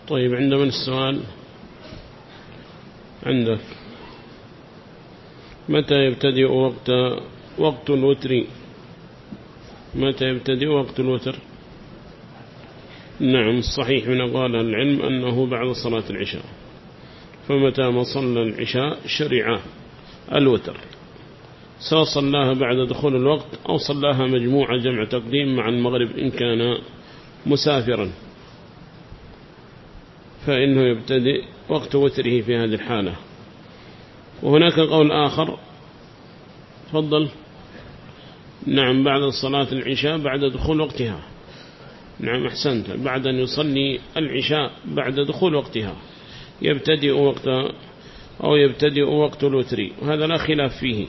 طيب عند من السؤال؟ عندك. متى يبتدئ وقت الوتر؟ متى يبتدئ وقت الوتر؟ نعم الصحيح من أقوال العلم أنه بعد صلاة العشاء، فمتى ما صلى العشاء شرع الوتر، سواء صلاها بعد دخول الوقت أو صلاها مجموعة جمع تقديم مع المغرب إن كان مسافرا، فإنه يبتدئ وقت وتره في هذه الحالة. وهناك قول آخر، تفضل. نعم بعد صلاة العشاء بعد دخول وقتها. نعم أحسنت، بعد أن يصلي العشاء بعد دخول وقتها يبتدئ وقت الوتر، وهذا لا خلاف فيه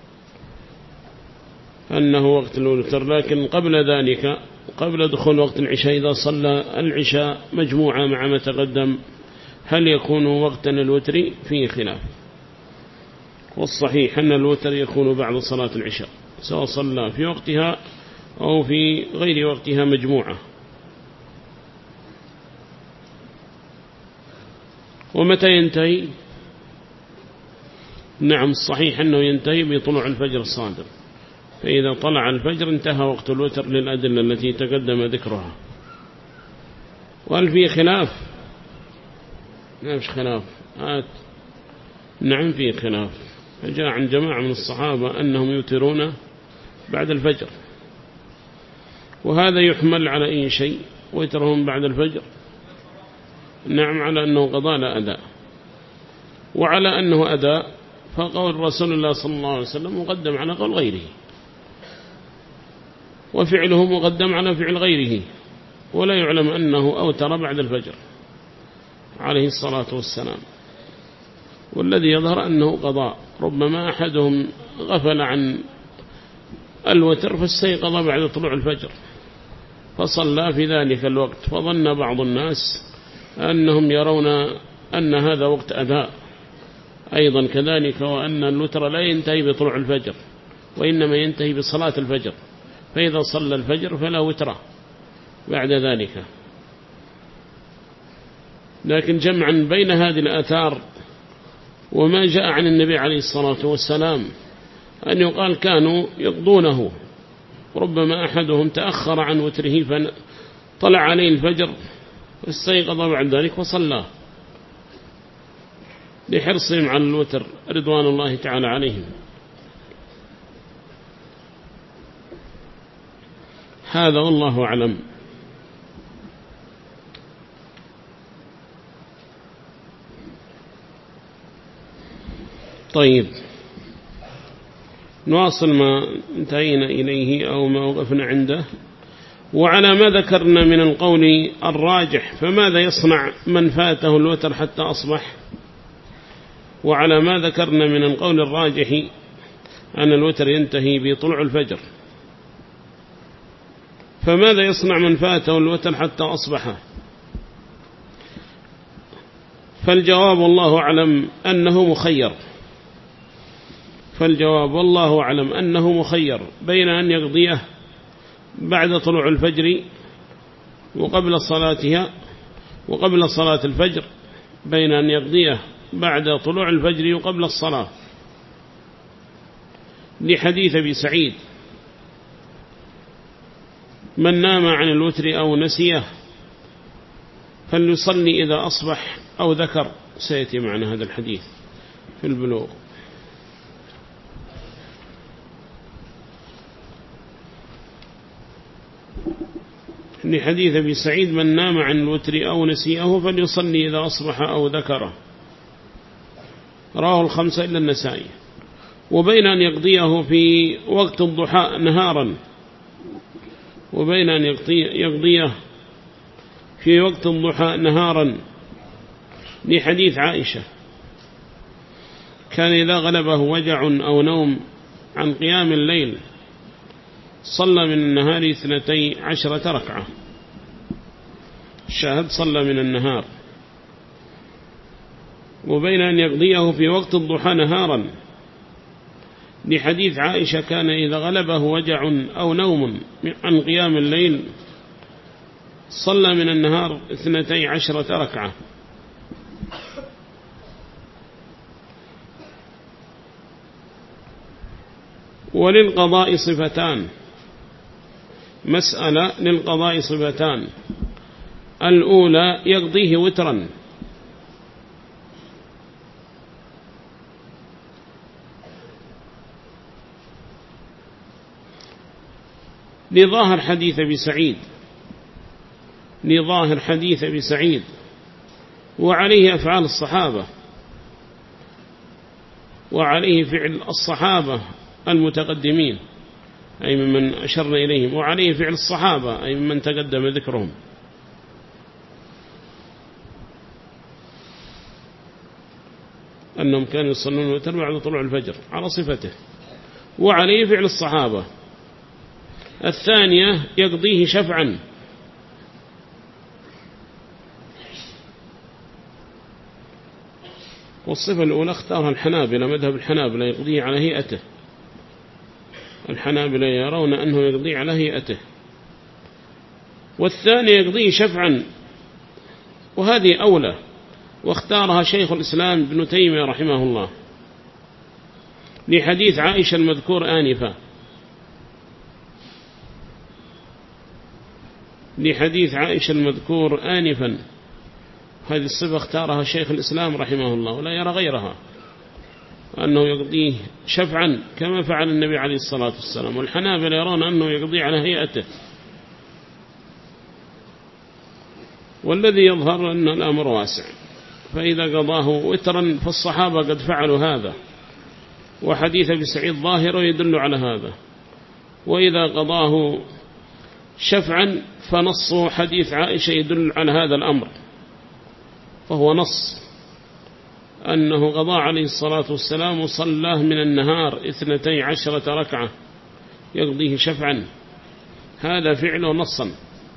أنه وقت الوتر. لكن قبل ذلك، قبل دخول وقت العشاء، إذا صلى العشاء مجموعة مع ما تقدم، هل يكون وقتا الوتر؟ فيه خلاف، والصحيح أن الوتر يكون بعد صلاة العشاء، سواء صلى في وقتها أو في غير وقتها مجموعة. ومتى ينتهي؟ نعم الصحيح أنه ينتهي بطلوع الفجر الصادق، فإذا طلع الفجر انتهى وقت الوتر للأدلة التي تقدم ذكرها. وهل فيه خلاف؟ نعم خلاف. نعم فيه خلاف، فجاء عن جماعة من الصحابة أنهم يوترون بعد الفجر، وهذا يحمل على أي شيء ويترهم بعد الفجر. نعم على أنه قضاء لا أداء، وعلى أنه أداء فقول رسول الله صلى الله عليه وسلم مقدم على قول غيره، وفعله مقدم على فعل غيره، ولا يعلم أنه أوتر بعد الفجر عليه الصلاة والسلام. والذي يظهر أنه قضاء، ربما أحدهم غفل عن الوتر فاستيقظ بعد طلوع الفجر فصلى في ذلك الوقت، فظن بعض الناس أنهم يرون أن هذا وقت أداء أيضا كذلك، وأن الوتر لا ينتهي بطلوع الفجر وإنما ينتهي بصلاة الفجر، فإذا صلى الفجر فلا وتر بعد ذلك. لكن جمعا بين هذه الآثار وما جاء عن النبي عليه الصلاة والسلام أن يقال كانوا يقضونه، ربما أحدهم تأخر عن وتره فطلع عليه الفجر واستيقظ بعد ذلك وصلى لحرصهم على الوتر رضوان الله تعالى عليهم. هذا والله أعلم. طيب نواصل ما انتهينا إليه أو ما وقفنا عنده. وعلى ما ذكرنا من القول الراجح، فماذا يصنع من فاته الوتر حتى أصبح؟ وعلى ما ذكرنا من القول الراجح أن الوتر ينتهي بطلوع الفجر، فماذا يصنع من فاته الوتر حتى أصبح؟ فالجواب والله أعلم أنه مخير، فالجواب والله أعلم أنه مخير بين أن يقضيه بعد طلوع الفجر وقبل صلاتها وقبل صلاة الفجر، بين أن يقضيه بعد طلوع الفجر وقبل الصلاة، لحديث أبي سعيد: من نام عن الوتر أو نسيه فليصلي إذا أصبح أو ذكر. سيأتي معنا هذا الحديث في البلوغ. لحديث أبي سعيد: من نام عن الوتر أو نسيه فليصلي إذا أصبح أو ذكره، رواه الخمسة إلا النسائي. وبين أن يقضيه في وقت الضحى نهارا، وبين أن يقضيه في وقت الضحى نهارا، لحديث عائشة: كان إذا غلبه وجع أو نوم عن قيام الليل صلى من النهار 12 ركعة. الشاهد صلى من النهار. وبين أن يقضيه في وقت الضحى نهارا، لحديث عائشة: كان إذا غلبه وجع أو نوم عن قيام الليل صلى من النهار 12 ركعة. وللقضاء صفتان. مسألة للقضاء صفتان: الأولى يقضيه وترا، لظاهر حديث أبي سعيد، وعليه أفعال الصحابة، وعليه فعل الصحابة المتقدمين أي ممن أشرنا إليهم، وعليه فعل الصحابة أي ممن تقدم ذكرهم، أنهم كانوا يصلون الوتر بعد طلوع الفجر على صفته، وعليه فعل الصحابة. الثانية يقضيه شفعا، والصفة الأولى اختارها الحنابلة، مذهب الحنابلة يقضيه على هيئته، الحنابلة يرون أنه يقضيه على هيئته. والثانية يقضيه شفعا، وهذه أولى، واختارها شيخ الإسلام ابن تيمية رحمه الله لحديث عائشة المذكور آنفا، هذه الصفة اختارها شيخ الإسلام رحمه الله، ولا يرى غيرها، أنه يقضيه شفعا كما فعل النبي عليه الصلاة والسلام. والحنابلة يرون أنه يقضيه على هيئته. والذي يظهر أن الأمر واسع، فإذا قضاه وترا فالصحابة قد فعلوا هذا، وحديث أبي سعيد ظاهر يدل على هذا. وإذا قضاه شفعا فنص حديث عائشة يدل على هذا الأمر، فهو نص أنه قضى عليه الصلاة والسلام وصلاه من النهار 12 ركعة يقضيه شفعا، هذا فعله نصا.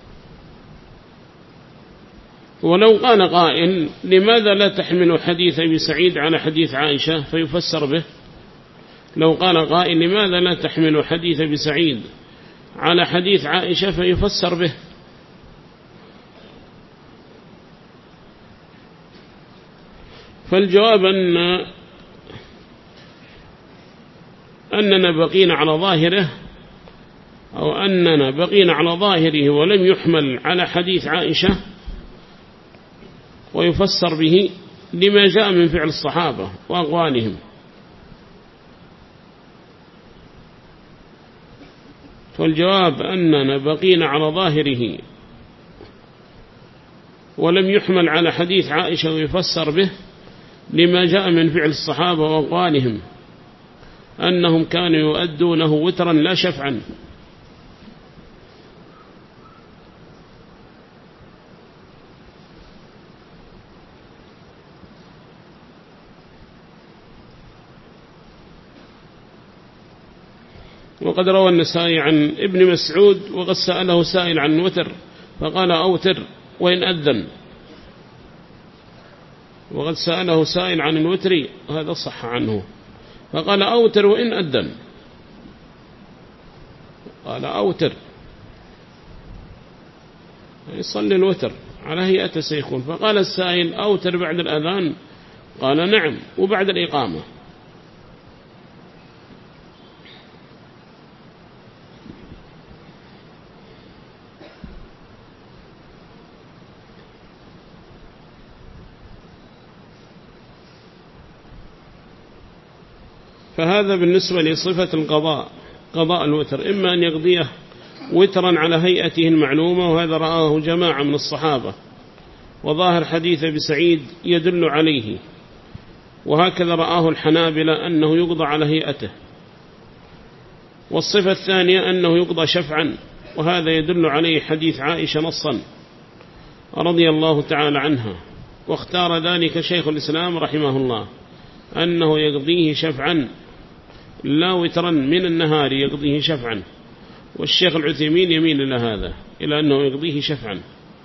ولو قال قائل لماذا لا تحمل حديث أبي سعيد على حديث عائشة فيفسر به؟ لو قال قائل لماذا لا تحمل حديث أبي سعيد على حديث عائشة فيفسر به؟ فالجواب أننا بقينا على ظاهره، أو أننا بقينا على ظاهره ولم يحمل على حديث عائشة ويفسر به لما جاء من فعل الصحابة وأقوالهم. فالجواب أننا بقينا على ظاهره ولم يحمل على حديث عائشة ويفسر به لما جاء من فعل الصحابة وأقوالهم، أنهم كانوا يؤدونه وترا لا شفعا. وقد روى النسائي عن ابن مسعود وقد سأله سائل عن وتر فقال أوتر وإن أذن، وقد سأله سائل عن الوتر هذا صح عنه فقال أوتر وإن أذن، قال أوتر يصلي الوتر على هيئة سيكون. فقال السائل أوتر بعد الأذان؟ قال نعم وبعد الإقامة. فهذا بالنسبة لصفة القضاء، قضاء الوتر، إما أن يقضيه وترا على هيئته المعلومة، وهذا رآه جماعة من الصحابة، وظاهر حديث أبي سعيد يدل عليه، وهكذا رآه الحنابلة أنه يقضى على هيئته. والصفة الثانية أنه يقضى شفعا، وهذا يدل عليه حديث عائشة نصا رضي الله تعالى عنها، واختار ذلك شيخ الإسلام رحمه الله أنه يقضيه شفعا لا وترا من النهار، يقضيه شفعا. والشيخ العثيمين يميل إلى هذا، إلى أنه يقضيه شفعا.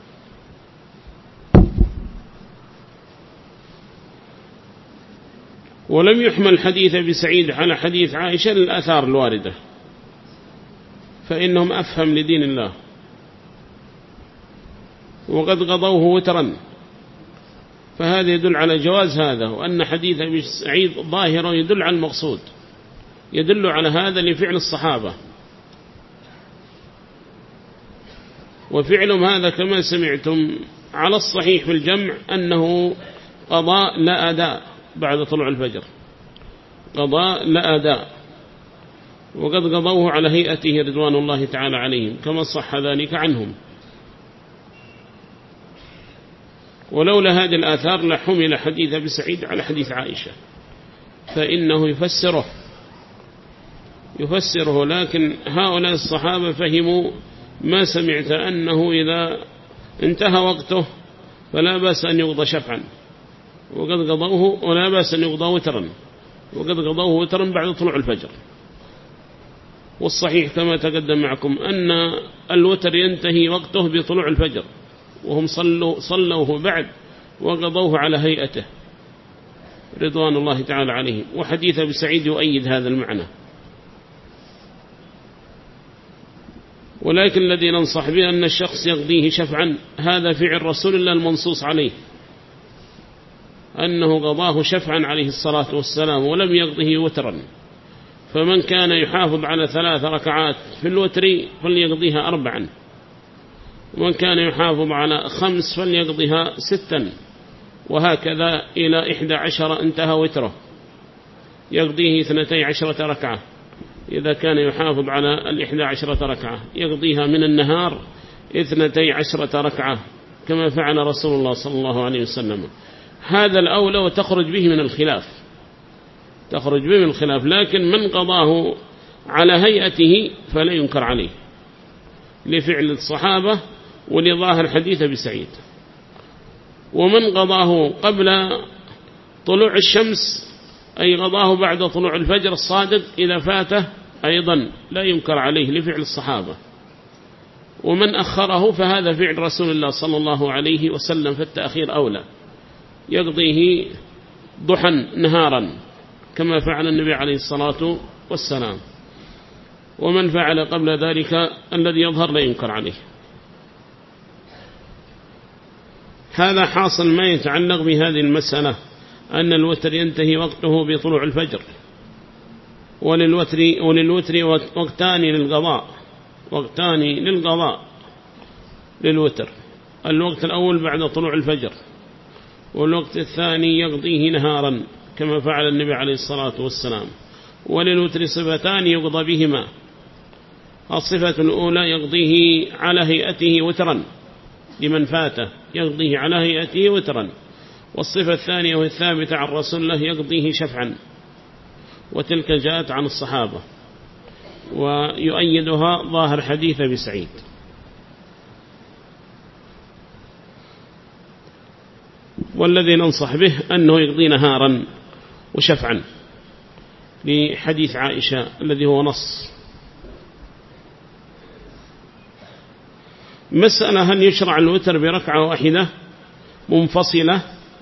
ولم يحمل حديث أبي سعيد على حديث عائشة للآثار الواردة، فإنهم أفهم لدين الله. وقد قضوه وترا، فهذا يدل على جواز هذا، وأن حديث أبي سعيد ظاهر يدل على المقصود، يدل على هذا لفعل الصحابة، وفعلهم هذا كما سمعتم على الصحيح في الجمع أنه قضاء لا أداء بعد طلوع الفجر، قضاء لا أداء، وقد قضوه على هيئته رضوان الله تعالى عليهم كما صح ذلك عنهم. ولولا هذه الآثار لحمل حديث أبي سعيد على حديث عائشة، فإنه يفسره، لكن هؤلاء الصحابة فهموا ما سمعت أنه إذا انتهى وقته فلا بأس أن يقضى شفعا، وقد قضوه، ولا بأس أن يقضى وترا، وقد قضوه وترا بعد طلوع الفجر. والصحيح كما تقدم معكم أن الوتر ينتهي وقته بطلوع الفجر، وهم صلوه بعد وقضوه على هيئته رضوان الله تعالى عليهم. وحديث أبي سعيد يؤيد هذا المعنى. ولكن الذي ننصح به أن الشخص يقضيه شفعا، هذا فعل رسول الله المنصوص عليه أنه قضاه شفعا عليه الصلاة والسلام ولم يقضه وترا. فمن كان يحافظ على 3 ركعات في الوتر فليقضيها 4، ومن كان يحافظ على 5 فليقضيها 6، وهكذا إلى 11 انتهى وتره، يقضيه 12 ركعة. إذا كان يحافظ على 11 ركعة يقضيها من النهار 12 ركعة كما فعل رسول الله صلى الله عليه وسلم. هذا الأولى وتخرج به من الخلاف، لكن من قضاه على هيئته فلا ينكر عليه لفعل الصحابة ولظاهر حديث أبي سعيد. ومن قضاه قبل طلوع الشمس أي قضاه بعد طلوع الفجر الصادق إذا فاته أيضا لا ينكر عليه لفعل الصحابة. ومن أخره فهذا فعل رسول الله صلى الله عليه وسلم، فالتأخير أولى، يقضيه ضحى نهارا كما فعل النبي عليه الصلاة والسلام. ومن فعل قبل ذلك الذي يظهر لا ينكر عليه. هذا حاصل ما يتعلق بهذه المسألة، أن الوتر ينتهي وقته بطلوع الفجر، وللوتر وقتان للقضاء للوتر. الوقت الأول بعد طلوع الفجر، والوقت الثاني يقضيه نهارا كما فعل النبي عليه الصلاة والسلام. وللوتر صفتان يقضى بهما، الصفة الأولى يقضيه على هيئته وترا لمن فاته، يقضيه على هيئته وترا. والصفة الثانية وهي الثابتة عن رسول الله يقضيه شفعا، وتلك جاءت عن الصحابة، ويؤيدها ظاهر حديث أبي سعيد. والذي ننصح به أنه يقضي نهارا وشفعا لحديث عائشة الذي هو نص. مسألة: هل يشرع الوتر بركعة واحدة منفصلة؟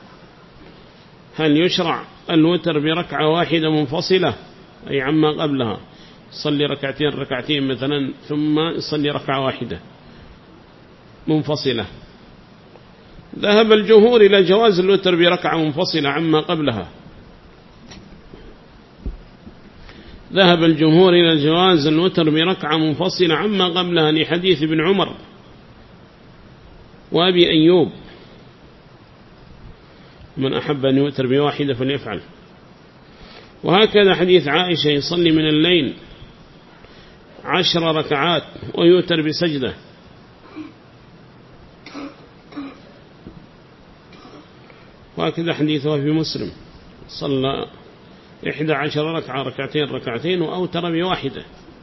هل يشرع الوتر بركعة واحدة منفصلة أي عما قبلها، صلي ركعتين مثلا ثم يصلي ركعة واحدة منفصلة؟ ذهب الجمهور إلى جواز الوتر بركعة منفصلة عما قبلها، ذهب الجمهور إلى جواز الوتر بركعة منفصلة عما قبلها لحديث ابن عمر وأبي أيوب: من أحب أن يوتر بواحدة فليفعل. وهكذا حديث عائشة: يصلي من الليل 10 ركعات ويوتر بسجدة. وهكذا حديثه في مسلم: صلى 11 ركعة، ركعتين وأوتر بواحدة.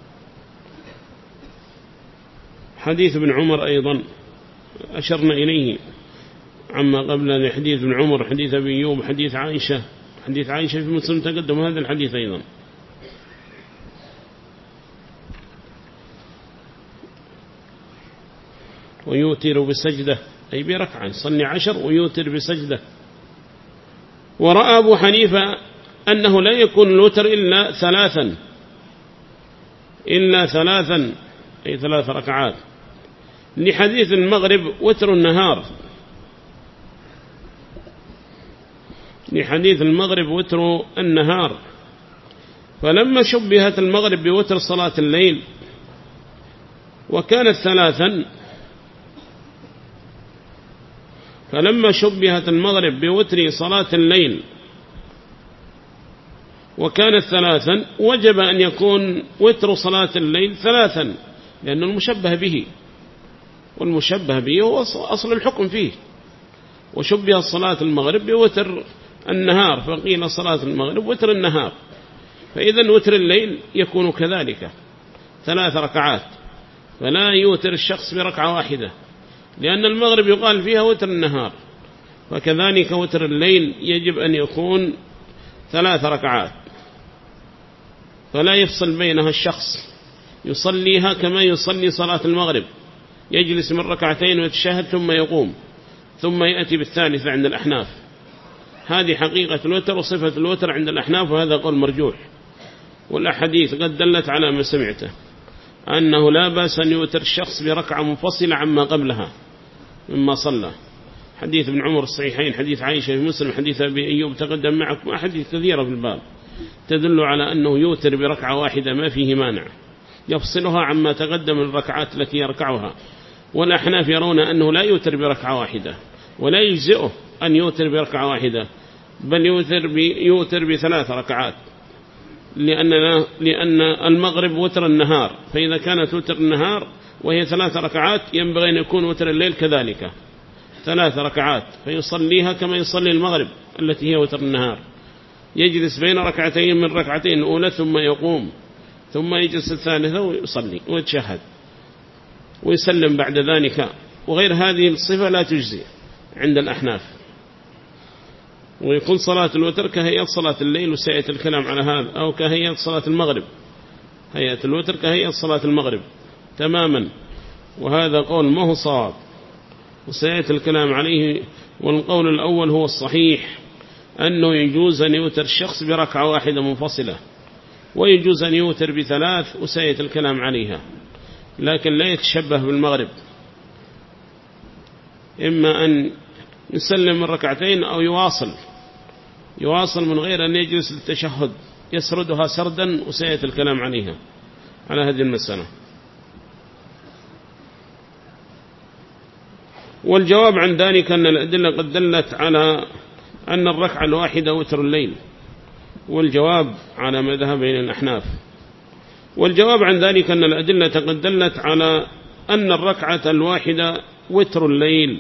حديث ابن عمر أيضا أشرنا إليه عما قبل لحديث ابن عمر، حديث أبي أيوب، حديث عائشة في مسلم تقدم هذا الحديث أيضا. ويوتر بسجدة أي بركعة، صلي 10 ويوتر بسجدة. ورأى أبو حنيفة أنه لا يكون الوتر إلا ثلاثا أي 3 ركعات، لحديث المغرب وتر النهار، لحديث المغرب وتر النهار. فلما شبهت المغرب بوتر صلاة الليل وكانت ثلاثا، فلما شبهت المغرب بوتر صلاة الليل وكانت ثلاثا وجب أن يكون وتر صلاة الليل ثلاثا، لأنه المشبه به، والمشبه به هو أصل الحكم فيه. وشبه صلاة المغرب بوتر النهار فقيل صلاة المغرب وتر النهار، فإذا وتر الليل يكون كذلك 3 ركعات، فلا يوتر الشخص بركعة واحدة، لأن المغرب يقال فيها وتر النهار، فكذلك وتر الليل يجب أن يكون 3 ركعات، فلا يفصل بينها الشخص، يصليها كما يصلي صلاة المغرب، يجلس من ركعتين ويتشهد ثم يقوم ثم يأتي بالثالثة عند الأحناف. هذه حقيقة الوتر وصفة الوتر عند الأحناف، وهذا قول مرجوح، والأحاديث قد دلت على ما سمعته أنه لا بأس أن يوتر الشخص بركعة منفصلة عما قبلها مما صلى. حديث ابن عمر الصحيحين، حديث عائشة في مسلم، حديث أبي أيوب تقدم معكم، أحاديث كثيرة في الباب تدل على أنه يوتر بركعة واحدة ما فيه مانع، يفصلها عما تقدم من الركعات التي يركعها. والأحناف يرون أنه لا يوتر بركعة واحدة، ولا يجزئه أن يوتر بركعة واحدة، بل يوتر ب3 ركعات، لأن المغرب وتر النهار، فإذا كانت وتر النهار وهي 3 ركعات ينبغي أن يكون وتر الليل كذلك 3 ركعات، فيصليها كما يصلي المغرب التي هي وتر النهار، يجلس بين ركعتين من ركعتين الأولى ثم يقوم ثم يجلس الثالثة ويصلي ويتشهد ويسلم بعد ذلك. وغير هذه الصفة لا تجزي عند الأحناف، ويكون صلاة الوتر كهيئة صلاة الليل، وسيأتي الكلام على هذا، أو كهيئة صلاة المغرب، هيئة الوتر كهيئة صلاة المغرب تماما، وهذا قول ما هو صواب، وسيأتي الكلام عليه. والقول الأول هو الصحيح، أنه يجوز أن يوتر الشخص بركعة واحدة منفصلة، ويجوز أن يوتر ب3، وسيأتي الكلام عليها، لكن لا يتشبه بالمغرب، إما أن يسلم من ركعتين أو يواصل من غير أن يجلس للتشهد، يسردها سردا، وسيأتي الكلام عليها على هذه المسألة. والجواب عن ذلك أن الأدلة قد دلت على أن الركعة الواحدة وتر الليل، والجواب على ما ذهب إلى الأحناف. والجواب عن ذلك أن الأدلة قد دلت على أن الركعة الواحدة وتر الليل،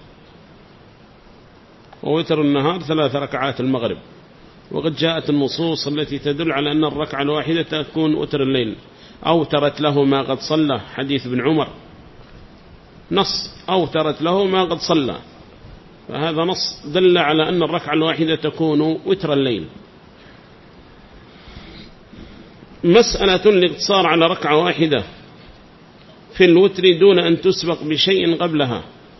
ووتر النهار 3 ركعات المغرب. وقد جاءت النصوص التي تدل على أن الركعة الواحدة تكون وتر الليل، أوترت له ما قد صلى، حديث ابن عمر نص أوترت له ما قد صلى، فهذا نص دل على أن الركعة الواحدة تكون وتر الليل. مسألة الاقتصار على ركعة واحدة في الوتر دون أن تسبق بشيء قبلها،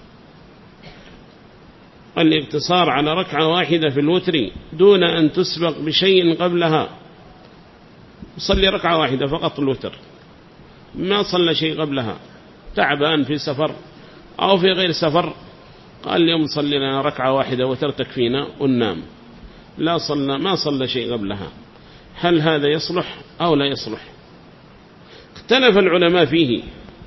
الاقتصار على ركعة واحدة في الوتر دون أن تسبق بشيء قبلها، يصلي ركعة واحدة فقط الوتر، ما صلى شيء قبلها، تعبان في سفر أو في غير سفر، قال اليوم صلي لنا ركعة واحدة وتر تكفينا وننام، ما صلى شيء قبلها، هل هذا يصلح أو لا يصلح؟ اختلف العلماء فيه،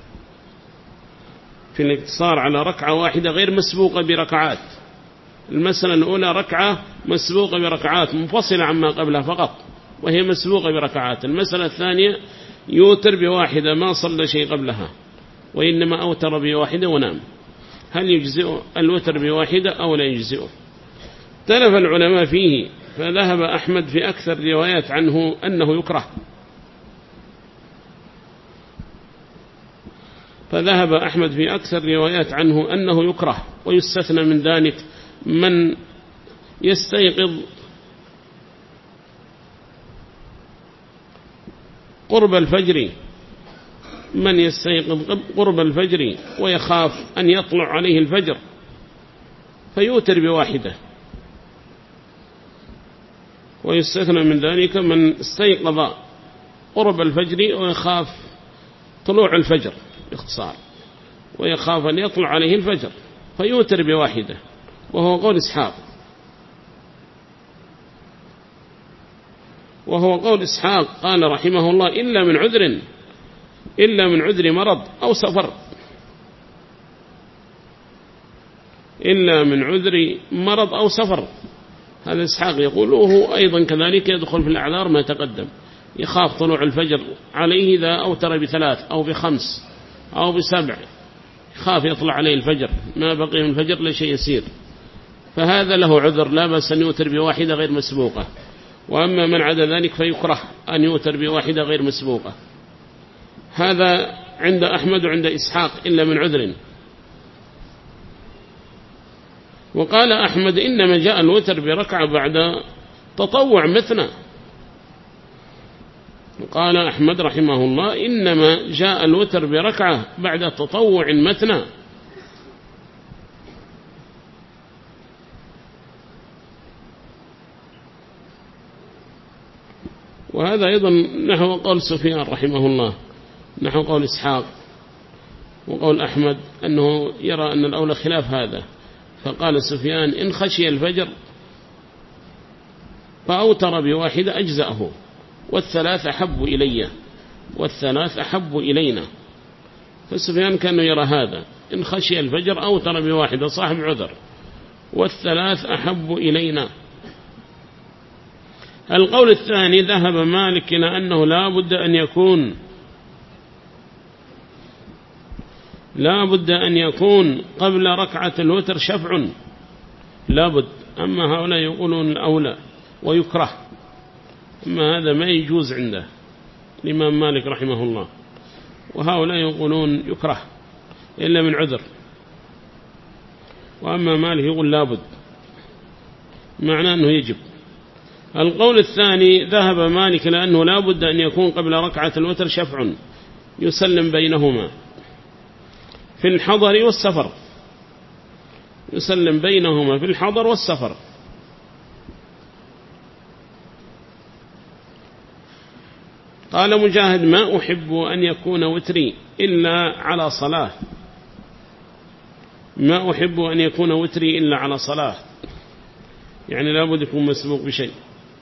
في الاقتصار على ركعة واحدة غير مسبوقة بركعات. المسألة الأولى ركعة مسبوقة بركعات منفصلة عما قبلها فقط، وهي مسبوقة بركعات. المسألة الثانية يوتر بواحدة ما صلى شيء قبلها، وإنما أوتر بواحدة ونام، هل يجزئ الوتر بواحدة أو لا يجزئه؟ اختلف العلماء فيه، فذهب أحمد في أكثر روايات عنه أنه يكره، فذهب أحمد في أكثر روايات عنه أنه يكره، ويستثنى من ذلك من يستيقظ قرب الفجر، من يستيقظ قرب الفجر ويخاف أن يطلع عليه الفجر فيوتر بواحدة، ويستثنى من ذلك من استيقظ قرب الفجر ويخاف طلوع الفجر باختصار، ويخاف أن يطلع عليه الفجر فيوتر بواحدة، وهو قول إسحاق، قال رحمه الله إلا من عذر مرض أو سفر، إلا من عذر مرض أو سفر. هذا إسحاق يقول، وهو أيضا كذلك يدخل في الأعذار ما تقدم، يخاف طلوع الفجر عليه إذا أوتر ب3 أو ب5 أو ب7، يخاف يطلع عليه الفجر، ما بقي من الفجر لشيء يسير، فهذا له عذر، لا بأس أن يوتر بواحدة غير مسبوقة. وأما من عدا ذلك فيكره أن يوتر بواحدة غير مسبوقة. هذا عند أحمد وعند إسحاق إلا من عذر. وقال أحمد إنما جاء الوتر بركعة بعد تطوع مثنى. قال أحمد رحمه الله إنما جاء الوتر بركعة بعد تطوع مثنى. وهذا أيضا نحو قول سفيان رحمه الله، نحو قول إسحاق وقول أحمد، أنه يرى أن الأولى خلاف هذا. فقال سفيان إن خشي الفجر فأوتر بواحدة أجزأه، والثلاث أحب إلينا. فسفيان كان يرى هذا، إن خشي الفجر أوتر بواحدة صاحب عذر، والثلاث أحب إلينا. القول الثاني ذهب مالك إلى أنه لا بد أن يكون قبل ركعة الوتر شفع، لا بد. أما هؤلاء يقولون الأولى ويكره، أما هذا ما يجوز عنده الإمام مالك رحمه الله، وهؤلاء يقولون يكره إلا من عذر، وأما مالك يقول لا بد، معناه أنه يجب. القول الثاني ذهب مالك لأنه لا بد أن يكون قبل ركعة الوتر شفع يسلم بينهما في الحضر والسفر، يسلم بينهما في الحضر والسفر. قال مجاهد ما أحب أن يكون وتري إلا على صلاة، ما أحب أن يكون وتري إلا على صلاة، يعني لا بد يكون مسبوق بشيء.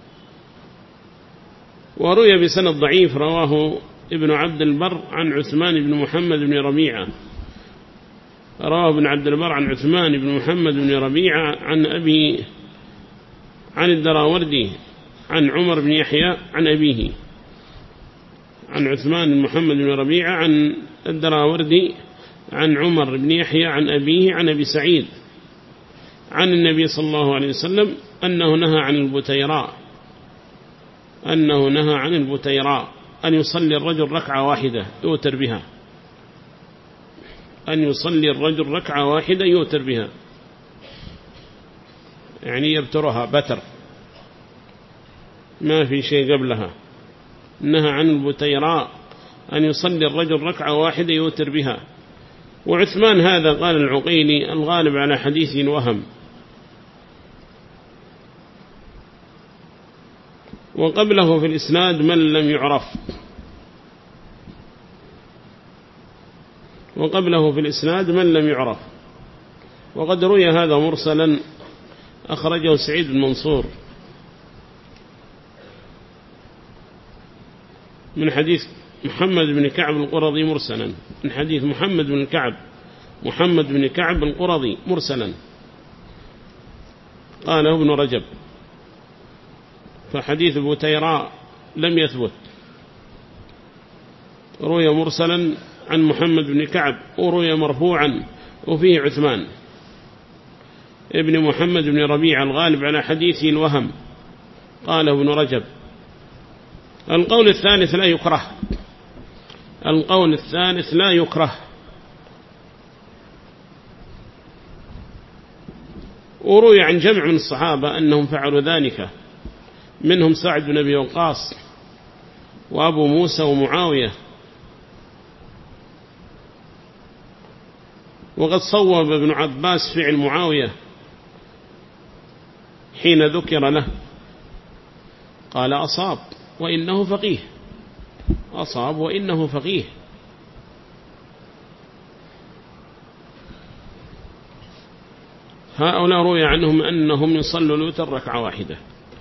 وروي بسند ضعيف رواه ابن عبد البر عن عثمان بن محمد بن ربيعة، رواه ابن عبد البر عن عثمان بن محمد بن ربيعة عن الدراوردي عن عمر بن يحيى عن أبيه، عن عثمان بن محمد بن ربيعة عن الدراوردي عن عمر بن يحيى عن أبيه عن أبي سعيد عن النبي صلى الله عليه وسلم أنه نهى عن البتيراء أن يصلي الرجل ركعة واحدة يوتر بها، أن يصلي الرجل ركعة واحدة يوتر بها، يعني يبترها بتر ما في شيء قبلها. نهى عن البتيراء أن يصلي الرجل ركعة واحدة يوتر بها. وعثمان هذا قال العقيلي الغالب على حديث وهم. وقبله في الإسناد من لم يعرف، وقد روي هذا مرسلا، أخرجه سعيد بن منصور من حديث محمد بن كعب القرظي مرسلا، من حديث محمد بن كعب القرظي مرسلا، قاله ابن رجب. فحديث بتيراء لم يثبت، روي مرسلا عن محمد بن كعب، وروي مرفوعا وفيه عثمان ابن محمد بن ربيعة الغالب على حديثه الوهم، قاله ابن رجب. القول الثالث لا يكره. وروي عن جمع من الصحابة أنهم فعلوا ذلك، منهم سعد بن أبي وقاص وأبو موسى ومعاوية. وقد صوب ابن عباس فعل معاوية حين ذكر له، قال أصاب وإنه فقيه. هؤلاء روي عنهم أنهم يصلوا الوتر ركعة واحدة،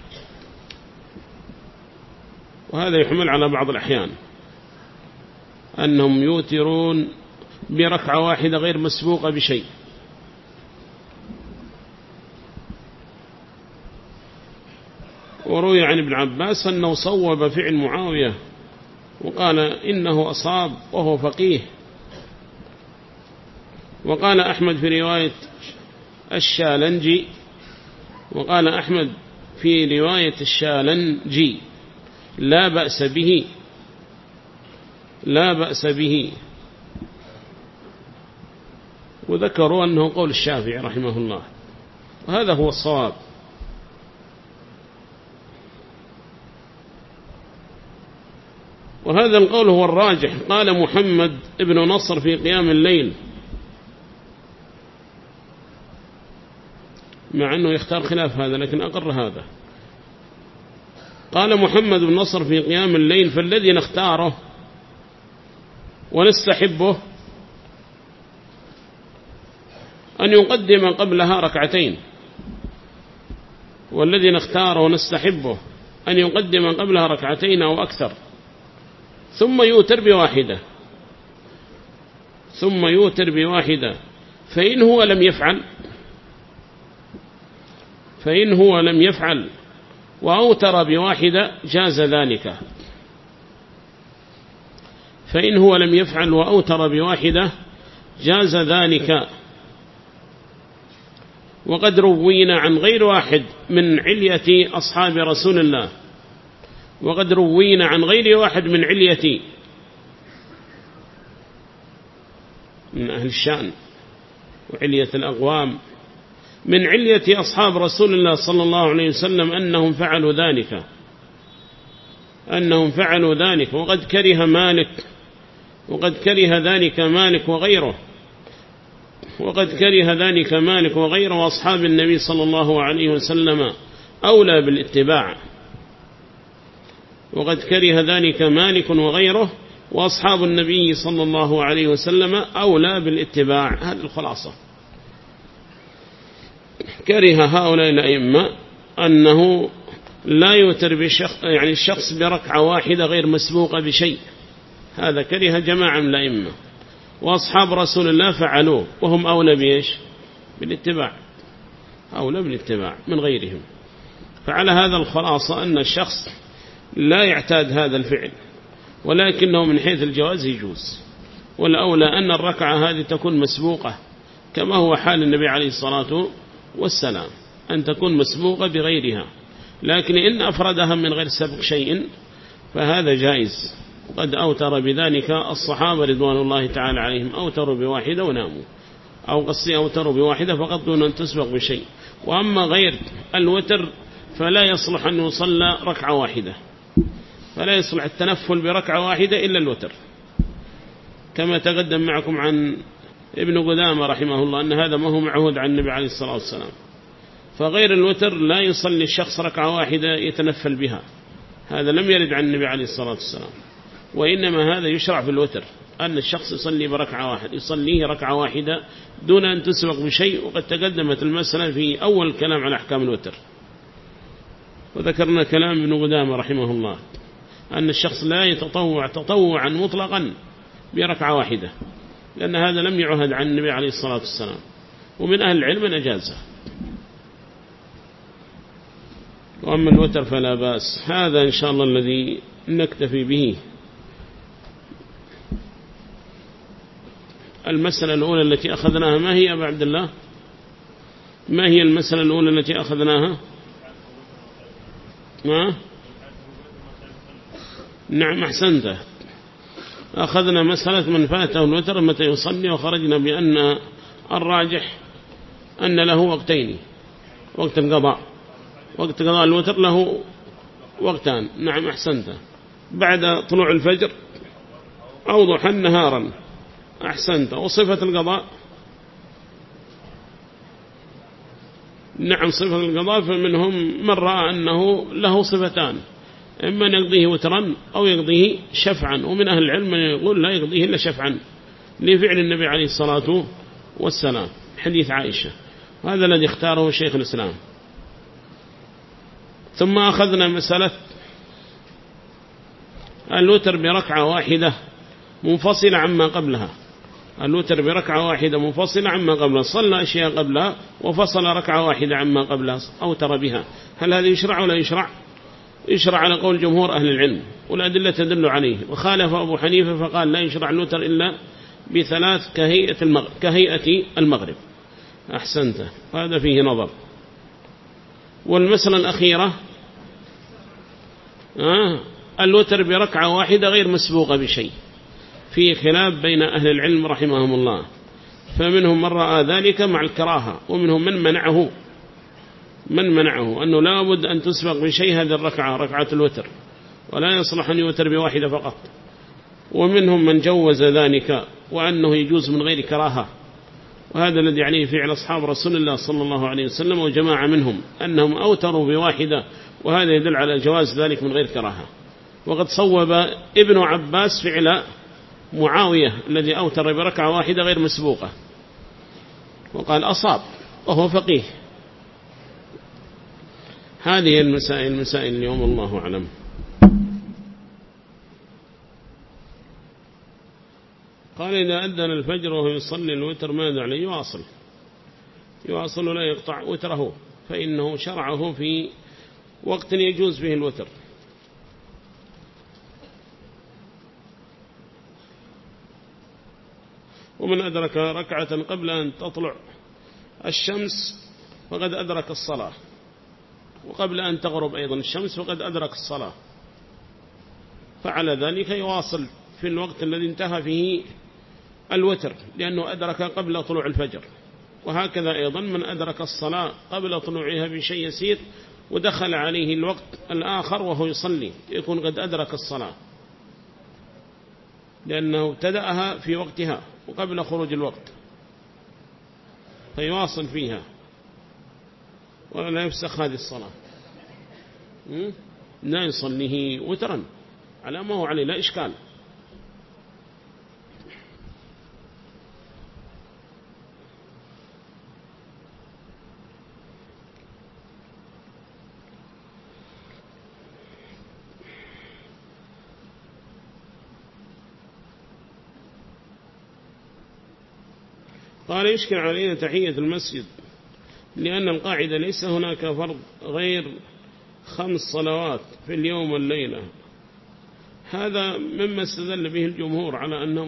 وهذا يحمل على بعض الأحيان أنهم يوترون بركعة واحدة غير مسبوقة بشيء. وروي عن ابن عباس أنه صوب فعل معاوية وقال إنه أصاب وهو فقيه. وقال أحمد في رواية الشالنجي، وقال أحمد في رواية الشالنجي لا بأس به، لا بأس به. وذكروا أنه قول الشافعي رحمه الله، وهذا هو الصواب. وهذا القول هو الراجح. قال محمد ابن نصر في قيام الليل، مع أنه يختار خلاف هذا لكن أقر هذا. قال محمد بن نصر في قيام الليل: فالذي نختاره ونستحبه أن يقدم قبلها ركعتين، والذي نختاره ونستحبه أن يقدم قبلها ركعتين أو أكثر، ثم يوتر بواحدة، ثم يوتر بواحدة. فإن هو لم يفعل وأوتر بواحدة جاز ذلك. فإن هو لم يفعل وأوتر بواحدة جاز ذلك. وقد روينا عن غير واحد من علية أصحاب رسول الله، وقد روينا عن غير واحد من علية من أهل الشأن وعلية الأقوام من علية أصحاب رسول الله صلى الله عليه وسلم أنهم فعلوا ذلك. وقد كره ذلك مالك وغيره، وأصحاب النبي صلى الله عليه وسلم أولى بالاتباع. وقد كره ذلك مالك وغيره، وأصحاب النبي صلى الله عليه وسلم أولى بالاتباع. هذه الخلاصة. كره هؤلاء الأئمة أنه لا يوتر الشخص بركعة واحدة غير مسبوقة بشيء، هذا كره جماعة من الأئمة. وأصحاب رسول الله فعلوه وهم أولى بإيش؟ بالاتباع، أولى بالاتباع من غيرهم. فعلى هذا الخلاصة أن الشخص لا يعتاد هذا الفعل، ولكنه من حيث الجواز يجوز. والأولى أن الركعة هذه تكون مسبوقة كما هو حال النبي عليه الصلاة والسلام، أن تكون مسبوقة بغيرها. لكن إن أفردها من غير سبق شيء فهذا جائز. قد أوتر بذلك الصحابة رضوان الله تعالى عليهم، أوتروا بواحدة وناموا، أو قصي أوتروا بواحدة فقط دون أن تسبق بشيء. وأما غير الوتر فلا يصلح أن يصلى ركعة واحدة، فلا يصلح التنفل بركعة واحدة إلا الوتر، كما تقدم معكم عن ابن قدامة رحمه الله أن هذا ما هو معهود عن النبي عليه الصلاة والسلام. فغير الوتر لا يصلي الشخص ركعة واحدة يتنفل بها، هذا لم يرد عن النبي عليه الصلاة والسلام. وإنما هذا يشرع في الوتر، أن الشخص يصلي بركعة واحدة، يصليه ركعة واحدة دون أن تسبق بشيء. وقد تقدمت المسألة في أول كلام على أحكام الوتر، وذكرنا كلام ابن قدامة رحمه الله أن الشخص لا يتطوع تطوعا مطلقا بركعة واحدة، لأن هذا لم يعهد عن النبي عليه الصلاة والسلام، ومن أهل العلم نجازه. وأما الوتر فلا بأس. هذا إن شاء الله الذي نكتفي به. المسألة الأولى التي أخذناها ما هي أبا عبد الله؟ ما هي المسألة الأولى التي أخذناها؟ نعم أحسنت. أخذنا مسألة من فاته الوتر متى يصلي، وخرجنا بأن الراجح أن له وقتين: وقت القضاء، وقت قضاء الوتر له وقتان. نعم أحسنت، بعد طلوع الفجر أو ضحى نهارا. أحسنت. وصفة القضاء؟ نعم صفة القضاء فمنهم من رأى أنه له صفتان: إما أن يقضيه وترا أو يقضيه شفعا. ومن أهل العلم من يقول لا يقضيه إلا شفعا، لفعل النبي عليه الصلاة والسلام، حديث عائشة. هذا الذي اختاره شيخ الإسلام. ثم أخذنا مسألة الوتر بركعة واحدة منفصلة عما قبلها. الوتر بركعة واحدة منفصلة عما قبلها، صلى أشياء قبلها وفصل ركعة واحدة عما قبلها أوتر بها. هل هذا يشرع ولا يشرع؟ يشرع على قول جمهور أهل العلم، والأدلة تدل عليه. وخالف أبو حنيفة فقال لا يشرع الوتر إلا بثلاث كهيئة المغرب. أحسنت، هذا فيه نظر. والمسألة الأخيرة الوتر بركعة واحدة غير مسبوقة بشيء، في خلاف بين أهل العلم رحمهم الله، فمنهم من رأى ذلك مع الكراهة، ومنهم من منعه أنه لا بد أن تسبق بشيء هذه الركعة، ركعة الوتر، ولا يصلح أن يوتر بواحدة فقط. ومنهم من جوز ذلك وأنه يجوز من غير كراهة، وهذا الذي عليه فعل أصحاب رسول الله صلى الله عليه وسلم وجماعة منهم أنهم أوتروا بواحدة، وهذا يدل على جواز ذلك من غير كراهة. وقد صوب ابن عباس فعل معاوية الذي أوتر بركعة واحدة غير مسبوقة، وقال أصاب وهو فقيه. هذه المسائل اليوم، الله أعلم. قال إذا أذن الفجر وهو يصلي الوتر ماذا عليه؟ يواصل ولا يقطع وتره، فإنه شرعه في وقت يجوز فيه الوتر. ومن أدرك ركعة قبل أن تطلع الشمس فقد أدرك الصلاة، وقبل أن تغرب أيضا الشمس فقد أدرك الصلاة، فعلى ذلك يواصل في الوقت الذي انتهى فيه الوتر، لأنه أدرك قبل طلوع الفجر. وهكذا أيضا من أدرك الصلاة قبل طلوعها بشيء يسير ودخل عليه الوقت الآخر وهو يصلي، يكون قد أدرك الصلاة، لأنه ابتدأها في وقتها وقبل خروج الوقت، فيواصل فيها ولا يفسخ هذه الصلاة. لا يصليه وترا على ما هو عليه، لا إشكال. قال يشكل علينا تحية المسجد، لأن القاعدة ليس هناك فرض غير 5 صلوات في اليوم والليلة. هذا مما استدل به الجمهور على أنها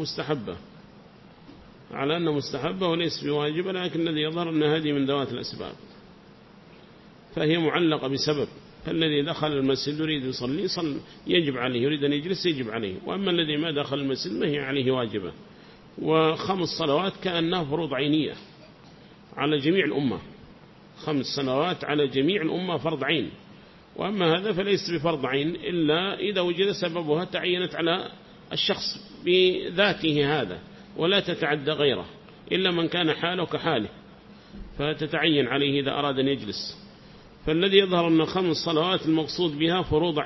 مستحبة وليس بواجبة، لكن الذي يظهر أن هذه من ذوات الأسباب، فهي معلقة بسبب. فالذي دخل المسجد يريد يصلي يجب عليه، يريد أن يجلس يجب عليه. وأما الذي ما دخل المسجد ما هي عليه واجبة. و5 صلوات كأنها فروض عينية على جميع الأمة، 5 صلوات على جميع الأمة فرض عين. وأما هذا فليس بفرض عين إلا إذا وجد سببها تعينت على الشخص بذاته هذا، ولا تتعدى غيره إلا من كان حاله كحاله، فتتعين عليه إذا أراد أن يجلس. فالذي يظهر أن 5 صلوات المقصود بها فروض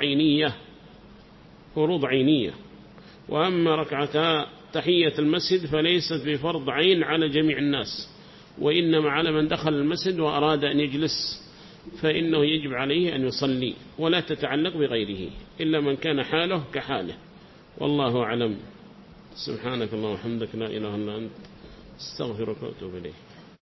عينية. وأما ركعتا تحية المسجد فليست بفرض عين على جميع الناس، وإنما على من دخل المسجد وأراد أن يجلس فإنه يجب عليه أن يصلي، ولا تتعلق بغيره إلا من كان حاله كحاله. والله أعلم. سبحانك اللهم وبحمدك، لا إله إلا أنت، استغفرك وأتوب إليك.